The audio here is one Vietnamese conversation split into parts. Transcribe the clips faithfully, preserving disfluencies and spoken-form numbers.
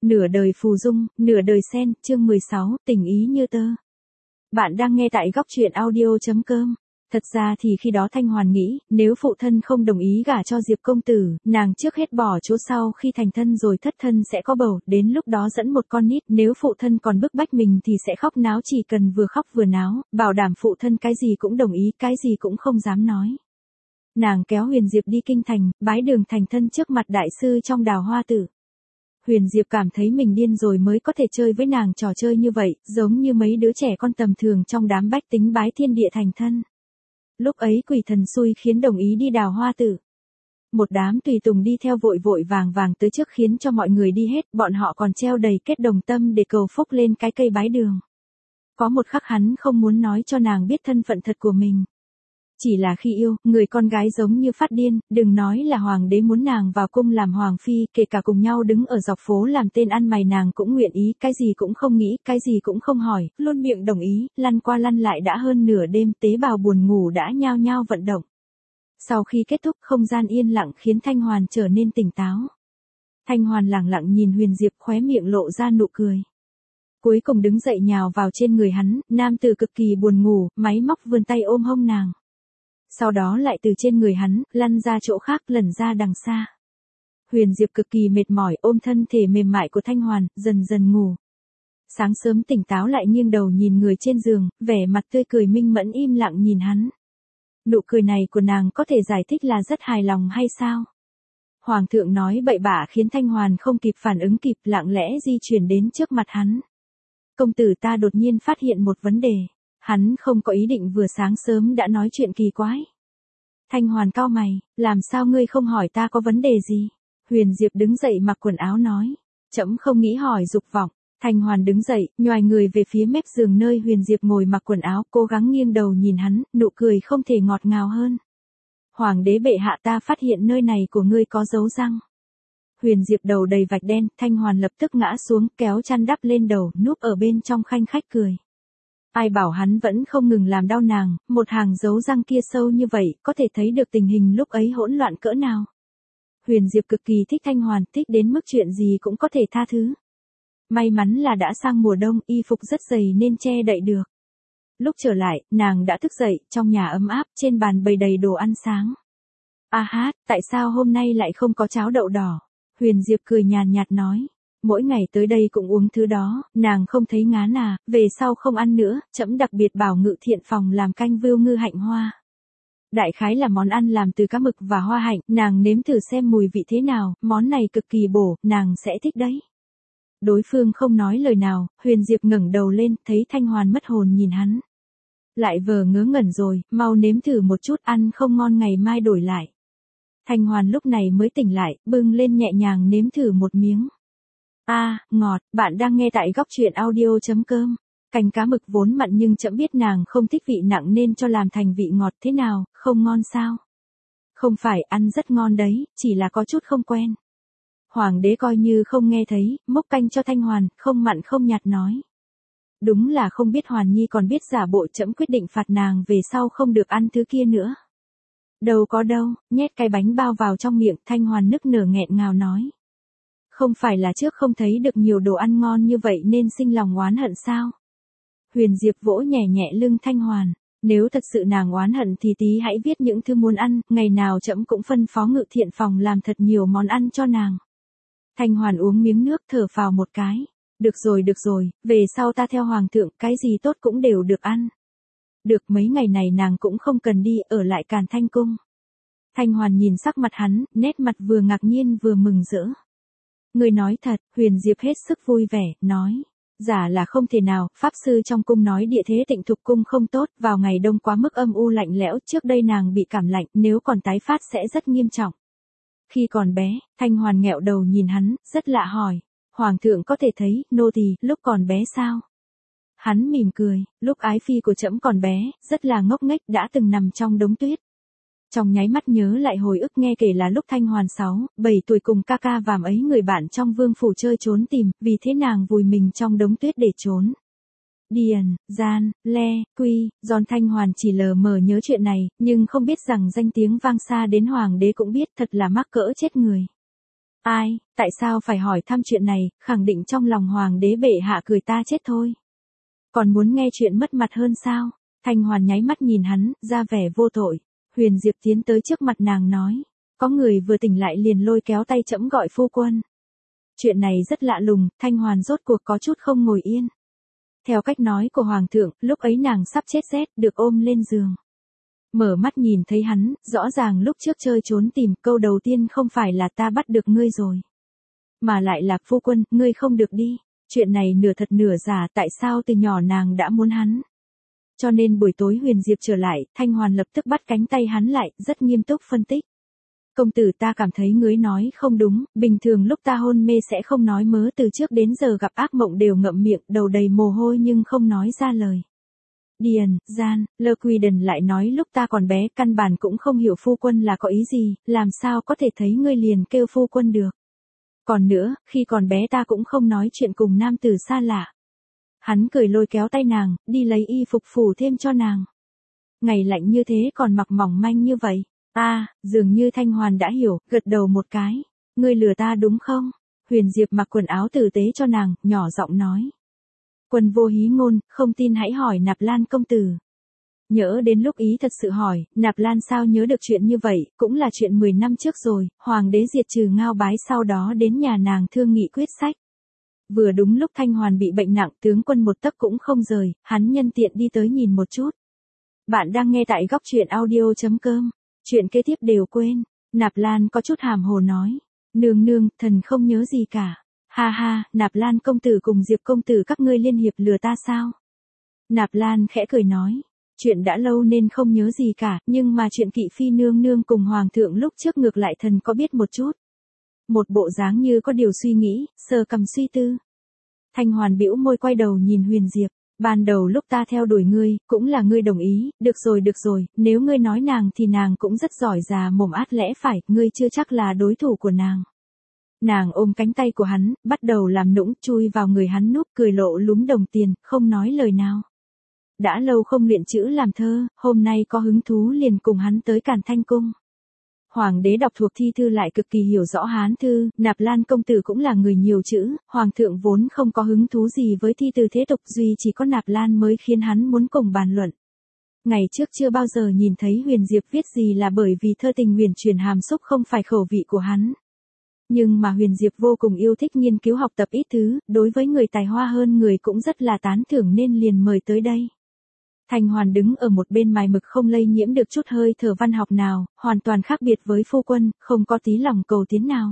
Nửa đời phù dung, nửa đời sen, chương mười sáu, tình ý như tơ. Bạn đang nghe tại góc truyện audio chấm com. Thật ra thì khi đó Thanh Hoàn nghĩ, nếu phụ thân không đồng ý gả cho Diệp công tử, nàng trước hết bỏ chỗ sau khi thành thân rồi thất thân sẽ có bầu, đến lúc đó dẫn một con nít, nếu phụ thân còn bức bách mình thì sẽ khóc náo, chỉ cần vừa khóc vừa náo, bảo đảm phụ thân cái gì cũng đồng ý, cái gì cũng không dám nói. Nàng kéo Huyền Diệp đi kinh thành, bái đường thành thân trước mặt đại sư trong Đào Hoa Tử. Huyền Diệp cảm thấy mình điên rồi mới có thể chơi với nàng trò chơi như vậy, giống như mấy đứa trẻ con tầm thường trong đám bách tính bái thiên địa thành thân. Lúc ấy quỷ thần xui khiến đồng ý đi Đào Hoa Tử. Một đám tùy tùng đi theo vội vội vàng vàng tới trước khiến cho mọi người đi hết, bọn họ còn treo đầy kết đồng tâm để cầu phúc lên cái cây bái đường. Có một khắc hắn không muốn nói cho nàng biết thân phận thật của mình. Chỉ là khi yêu, người con gái giống như phát điên, đừng nói là hoàng đế muốn nàng vào cung làm hoàng phi, kể cả cùng nhau đứng ở dọc phố làm tên ăn mày nàng cũng nguyện ý, cái gì cũng không nghĩ, cái gì cũng không hỏi, luôn miệng đồng ý, lăn qua lăn lại đã hơn nửa đêm, tế bào buồn ngủ đã nhao nhao vận động. Sau khi kết thúc, không gian yên lặng khiến Thanh Hoàn trở nên tỉnh táo. Thanh Hoàn lẳng lặng nhìn Huyền Diệp, khóe miệng lộ ra nụ cười. Cuối cùng đứng dậy nhào vào trên người hắn, nam tử cực kỳ buồn ngủ, máy móc vươn tay ôm hông nàng. Sau đó lại từ trên người hắn, lăn ra chỗ khác, lẩn ra đằng xa. Huyền Diệp cực kỳ mệt mỏi, ôm thân thể mềm mại của Thanh Hoàn, dần dần ngủ. Sáng sớm tỉnh táo lại nghiêng đầu nhìn người trên giường, vẻ mặt tươi cười minh mẫn im lặng nhìn hắn. Nụ cười này của nàng có thể giải thích là rất hài lòng hay sao? Hoàng thượng nói bậy bạ khiến Thanh Hoàn không kịp phản ứng kịp, lặng lẽ di chuyển đến trước mặt hắn. Công tử ta đột nhiên phát hiện một vấn đề. Hắn không có ý định vừa sáng sớm đã nói chuyện kỳ quái. Thanh Hoàn cau mày, làm sao ngươi không hỏi ta có vấn đề gì? Huyền Diệp đứng dậy mặc quần áo nói, trẫm không nghĩ hỏi dục vọng. Thanh Hoàn đứng dậy, nhoài người về phía mép giường nơi Huyền Diệp ngồi mặc quần áo, cố gắng nghiêng đầu nhìn hắn, nụ cười không thể ngọt ngào hơn. Hoàng đế bệ hạ, ta phát hiện nơi này của ngươi có dấu răng. Huyền Diệp đầu đầy vạch đen, Thanh Hoàn lập tức ngã xuống, kéo chăn đắp lên đầu, núp ở bên trong khanh khách cười. Ai bảo hắn vẫn không ngừng làm đau nàng, một hàng dấu răng kia sâu như vậy, có thể thấy được tình hình lúc ấy hỗn loạn cỡ nào. Huyền Diệp cực kỳ thích Thanh Hoàn, thích đến mức chuyện gì cũng có thể tha thứ. May mắn là đã sang mùa đông, y phục rất dày nên che đậy được. Lúc trở lại, nàng đã thức dậy, trong nhà ấm áp, trên bàn bày đầy đồ ăn sáng. A hát, tại sao hôm nay lại không có cháo đậu đỏ? Huyền Diệp cười nhàn nhạt nói. Mỗi ngày tới đây cũng uống thứ đó, nàng không thấy ngán à, về sau không ăn nữa, trẫm đặc biệt bảo Ngự Thiện phòng làm canh vưu ngư hạnh hoa. Đại khái là món ăn làm từ cá mực và hoa hạnh, nàng nếm thử xem mùi vị thế nào, món này cực kỳ bổ, nàng sẽ thích đấy. Đối phương không nói lời nào, Huyền Diệp ngẩng đầu lên, thấy Thanh Hoàn mất hồn nhìn hắn. Lại vờ ngớ ngẩn rồi, mau nếm thử một chút, ăn không ngon ngày mai đổi lại. Thanh Hoàn lúc này mới tỉnh lại, bưng lên nhẹ nhàng nếm thử một miếng. A, à, ngọt, bạn đang nghe tại góc truyện audio chấm com. Canh cá mực vốn mặn nhưng trẫm biết nàng không thích vị nặng nên cho làm thành vị ngọt, thế nào, không ngon sao? Không phải, ăn rất ngon đấy, chỉ là có chút không quen. Hoàng đế coi như không nghe thấy, múc canh cho Thanh Hoàn, không mặn không nhạt nói. Đúng là không biết Hoàn Nhi còn biết giả bộ, trẫm quyết định phạt nàng về sau không được ăn thứ kia nữa. Đâu có đâu, nhét cái bánh bao vào trong miệng, Thanh Hoàn nức nở nghẹn ngào nói. Không phải là trước không thấy được nhiều đồ ăn ngon như vậy nên sinh lòng oán hận sao? Huyền Diệp vỗ nhẹ nhẹ lưng Thanh Hoàn. Nếu thật sự nàng oán hận thì tí hãy viết những thứ muốn ăn, ngày nào trẫm cũng phân phó Ngự Thiện phòng làm thật nhiều món ăn cho nàng. Thanh Hoàn uống miếng nước thở phào một cái. Được rồi được rồi, về sau ta theo Hoàng thượng, cái gì tốt cũng đều được ăn. Được, mấy ngày này nàng cũng không cần đi, ở lại Càn Thanh cung. Thanh Hoàn nhìn sắc mặt hắn, nét mặt vừa ngạc nhiên vừa mừng rỡ. Người nói thật, Huyền Diệp hết sức vui vẻ, nói. Giả là không thể nào, pháp sư trong cung nói địa thế Tịnh Thục cung không tốt, vào ngày đông quá mức âm u lạnh lẽo, trước đây nàng bị cảm lạnh, nếu còn tái phát sẽ rất nghiêm trọng. Khi còn bé, Thanh Hoàn nghẹo đầu nhìn hắn, rất lạ hỏi. Hoàng thượng có thể thấy, nô tỳ, lúc còn bé sao? Hắn mỉm cười, lúc ái phi của trẫm còn bé, rất là ngốc nghếch, đã từng nằm trong đống tuyết. Trong nháy mắt nhớ lại hồi ức nghe kể là lúc Thanh Hoàn sáu, bảy tuổi cùng ca ca vàm ấy người bạn trong vương phủ chơi trốn tìm, vì thế nàng vùi mình trong đống tuyết để trốn. Điền, Gian, Le, Quy, Giòn Thanh Hoàn chỉ lờ mờ nhớ chuyện này, nhưng không biết rằng danh tiếng vang xa đến hoàng đế cũng biết, thật là mắc cỡ chết người. Ai, tại sao phải hỏi thăm chuyện này, khẳng định trong lòng hoàng đế bệ hạ cười ta chết thôi. Còn muốn nghe chuyện mất mặt hơn sao? Thanh Hoàn nháy mắt nhìn hắn, ra vẻ vô tội. Huyền Diệp tiến tới trước mặt nàng nói, có người vừa tỉnh lại liền lôi kéo tay trẫm gọi phu quân. Chuyện này rất lạ lùng, Thanh Hoàn rốt cuộc có chút không ngồi yên. Theo cách nói của hoàng thượng, lúc ấy nàng sắp chết rét, được ôm lên giường. Mở mắt nhìn thấy hắn, rõ ràng lúc trước chơi trốn tìm, câu đầu tiên không phải là ta bắt được ngươi rồi. Mà lại là phu quân, ngươi không được đi. Chuyện này nửa thật nửa giả, tại sao từ nhỏ nàng đã muốn hắn. Cho nên buổi tối Huyền Diệp trở lại, Thanh Hoàn lập tức bắt cánh tay hắn lại, rất nghiêm túc phân tích. Công tử ta cảm thấy ngươi nói không đúng, bình thường lúc ta hôn mê sẽ không nói mớ, từ trước đến giờ gặp ác mộng đều ngậm miệng, đầu đầy mồ hôi nhưng không nói ra lời. Điền, gian, Lơ Quy Đần lại nói lúc ta còn bé căn bản cũng không hiểu phu quân là có ý gì, làm sao có thể thấy ngươi liền kêu phu quân được. Còn nữa, khi còn bé ta cũng không nói chuyện cùng nam tử xa lạ. Hắn cười lôi kéo tay nàng, đi lấy y phục phủ thêm cho nàng. Ngày lạnh như thế còn mặc mỏng manh như vậy. A, à, dường như Thanh Hoàn đã hiểu, gật đầu một cái. Ngươi lừa ta đúng không? Huyền Diệp mặc quần áo tử tế cho nàng, nhỏ giọng nói. Quân vô hí ngôn, không tin hãy hỏi Nạp Lan công tử. Nhớ đến lúc ý thật sự hỏi, Nạp Lan sao nhớ được chuyện như vậy, cũng là chuyện mười năm trước rồi, hoàng đế diệt trừ Ngao Bái sau đó đến nhà nàng thương nghị quyết sách. Vừa đúng lúc Thanh Hoàn bị bệnh nặng, tướng quân một tấc cũng không rời, hắn nhân tiện đi tới nhìn một chút. Bạn đang nghe tại góc truyện audio chấm com, chuyện kế tiếp đều quên. Nạp Lan có chút hàm hồ nói, nương nương, thần không nhớ gì cả. Ha ha, Nạp Lan công tử cùng Diệp công tử các ngươi liên hiệp lừa ta sao? Nạp Lan khẽ cười nói, chuyện đã lâu nên không nhớ gì cả, nhưng mà chuyện Kỵ Phi nương nương cùng hoàng thượng lúc trước ngược lại thần có biết một chút. Một bộ dáng như có điều suy nghĩ, sờ cằm suy tư. Thanh Hoàn bĩu môi quay đầu nhìn Huyền Diệp, ban đầu lúc ta theo đuổi ngươi, cũng là ngươi đồng ý, được rồi được rồi, nếu ngươi nói nàng thì nàng cũng rất giỏi già mồm át lẽ phải, ngươi chưa chắc là đối thủ của nàng. Nàng ôm cánh tay của hắn, bắt đầu làm nũng, chui vào người hắn núp, cười lộ lúm đồng tiền, không nói lời nào. Đã lâu không luyện chữ làm thơ, hôm nay có hứng thú liền cùng hắn tới Càn Thanh Cung. Hoàng đế đọc thuộc thi thư lại cực kỳ hiểu rõ Hán thư, Nạp Lan công tử cũng là người nhiều chữ, hoàng thượng vốn không có hứng thú gì với thi từ thế tục, duy chỉ có Nạp Lan mới khiến hắn muốn cùng bàn luận. Ngày trước chưa bao giờ nhìn thấy Huyền Diệp viết gì là bởi vì thơ tình huyền truyền hàm xúc không phải khẩu vị của hắn. Nhưng mà Huyền Diệp vô cùng yêu thích nghiên cứu học tập ít thứ, đối với người tài hoa hơn người cũng rất là tán thưởng nên liền mời tới đây. Thanh Hoàn đứng ở một bên mài mực không lây nhiễm được chút hơi thở văn học nào, hoàn toàn khác biệt với phu quân, không có tí lòng cầu tiến nào.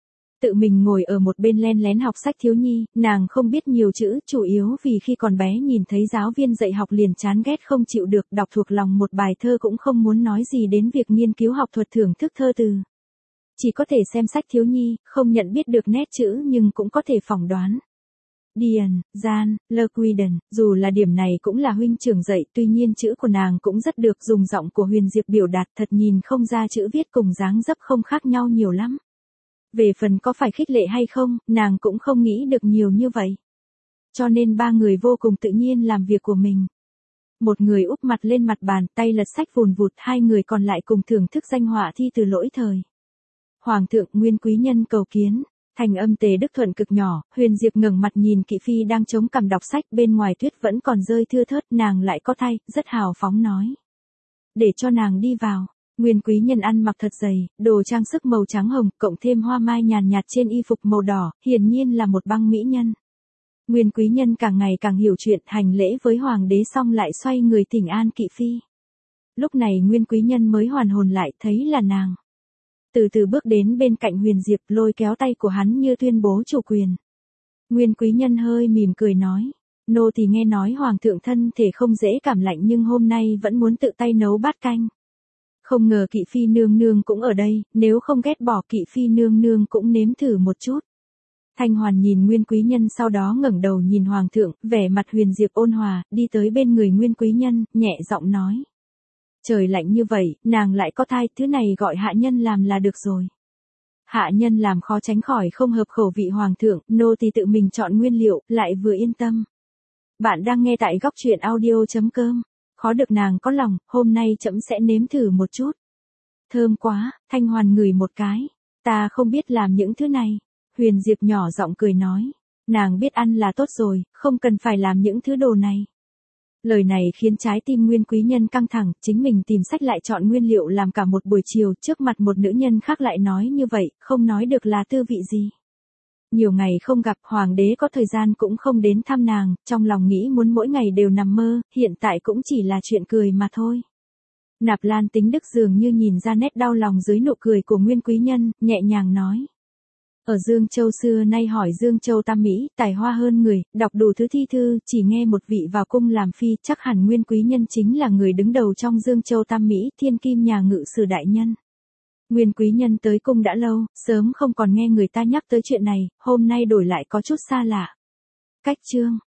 Tự mình ngồi ở một bên len lén học sách thiếu nhi, nàng không biết nhiều chữ, chủ yếu vì khi còn bé nhìn thấy giáo viên dạy học liền chán ghét không chịu được, đọc thuộc lòng một bài thơ cũng không muốn nói gì đến việc nghiên cứu học thuật thưởng thức thơ từ. Chỉ có thể xem sách thiếu nhi, không nhận biết được nét chữ nhưng cũng có thể phỏng đoán. Điền, gian, Lơ Quy Đần, dù là điểm này cũng là huynh trưởng dạy, tuy nhiên chữ của nàng cũng rất được, dùng giọng của Huyền Diệp biểu đạt thật nhìn không ra chữ viết cùng dáng dấp không khác nhau nhiều lắm. Về phần có phải khích lệ hay không, nàng cũng không nghĩ được nhiều như vậy. Cho nên ba người vô cùng tự nhiên làm việc của mình. Một người úp mặt lên mặt bàn, tay lật sách vùn vụt, hai người còn lại cùng thưởng thức danh họa thi từ lỗi thời. Hoàng thượng Nguyên quý nhân cầu kiến. Thành âm Tề Đức Thuận cực nhỏ, Huyền Diệp ngẩng mặt nhìn Kỵ Phi đang chống cằm đọc sách, bên ngoài tuyết vẫn còn rơi thưa thớt, nàng lại có thay, rất hào phóng nói. Để cho nàng đi vào. Nguyên quý nhân ăn mặc thật dày, đồ trang sức màu trắng hồng, cộng thêm hoa mai nhàn nhạt trên y phục màu đỏ, hiển nhiên là một băng mỹ nhân. Nguyên quý nhân càng ngày càng hiểu chuyện, hành lễ với hoàng đế xong lại xoay người thỉnh an Kỵ Phi. Lúc này Nguyên quý nhân mới hoàn hồn lại, thấy là nàng. Từ từ bước đến bên cạnh Huyền Diệp, lôi kéo tay của hắn như tuyên bố chủ quyền. Nguyên quý nhân hơi mỉm cười nói, nô thì nghe nói hoàng thượng thân thể không dễ cảm lạnh nhưng hôm nay vẫn muốn tự tay nấu bát canh. Không ngờ Kỵ Phi nương nương cũng ở đây, nếu không ghét bỏ Kỵ Phi nương nương cũng nếm thử một chút. Thanh Hoàn nhìn Nguyên quý nhân sau đó ngẩng đầu nhìn hoàng thượng, vẻ mặt Huyền Diệp ôn hòa, đi tới bên người Nguyên quý nhân, nhẹ giọng nói. Trời lạnh như vậy, nàng lại có thai, thứ này gọi hạ nhân làm là được rồi. Hạ nhân làm khó tránh khỏi không hợp khẩu vị hoàng thượng, nô thì tự mình chọn nguyên liệu, lại vừa yên tâm. Bạn đang nghe tại góc truyện audio chấm com. Khó được nàng có lòng, hôm nay trẫm sẽ nếm thử một chút. Thơm quá, Thanh Hoàn ngửi một cái. Ta không biết làm những thứ này. Huyền Diệp nhỏ giọng cười nói. Nàng biết ăn là tốt rồi, không cần phải làm những thứ đồ này. Lời này khiến trái tim Nguyên Quý Nhân căng thẳng, chính mình tìm sách lại chọn nguyên liệu làm cả một buổi chiều, trước mặt một nữ nhân khác lại nói như vậy, không nói được là tư vị gì. Nhiều ngày không gặp, hoàng đế có thời gian cũng không đến thăm nàng, trong lòng nghĩ muốn mỗi ngày đều nằm mơ, hiện tại cũng chỉ là chuyện cười mà thôi. Nạp Lan Tính Đức dường như nhìn ra nét đau lòng dưới nụ cười của Nguyên Quý Nhân, nhẹ nhàng nói. Ở Dương Châu xưa nay hỏi Dương Châu tam mỹ, tài hoa hơn người, đọc đủ thứ thi thư, chỉ nghe một vị vào cung làm phi, chắc hẳn Nguyên Quý Nhân chính là người đứng đầu trong Dương Châu tam mỹ, thiên kim nhà ngự sử đại nhân. Nguyên Quý Nhân tới cung đã lâu, sớm không còn nghe người ta nhắc tới chuyện này, hôm nay đổi lại có chút xa lạ. Cách chương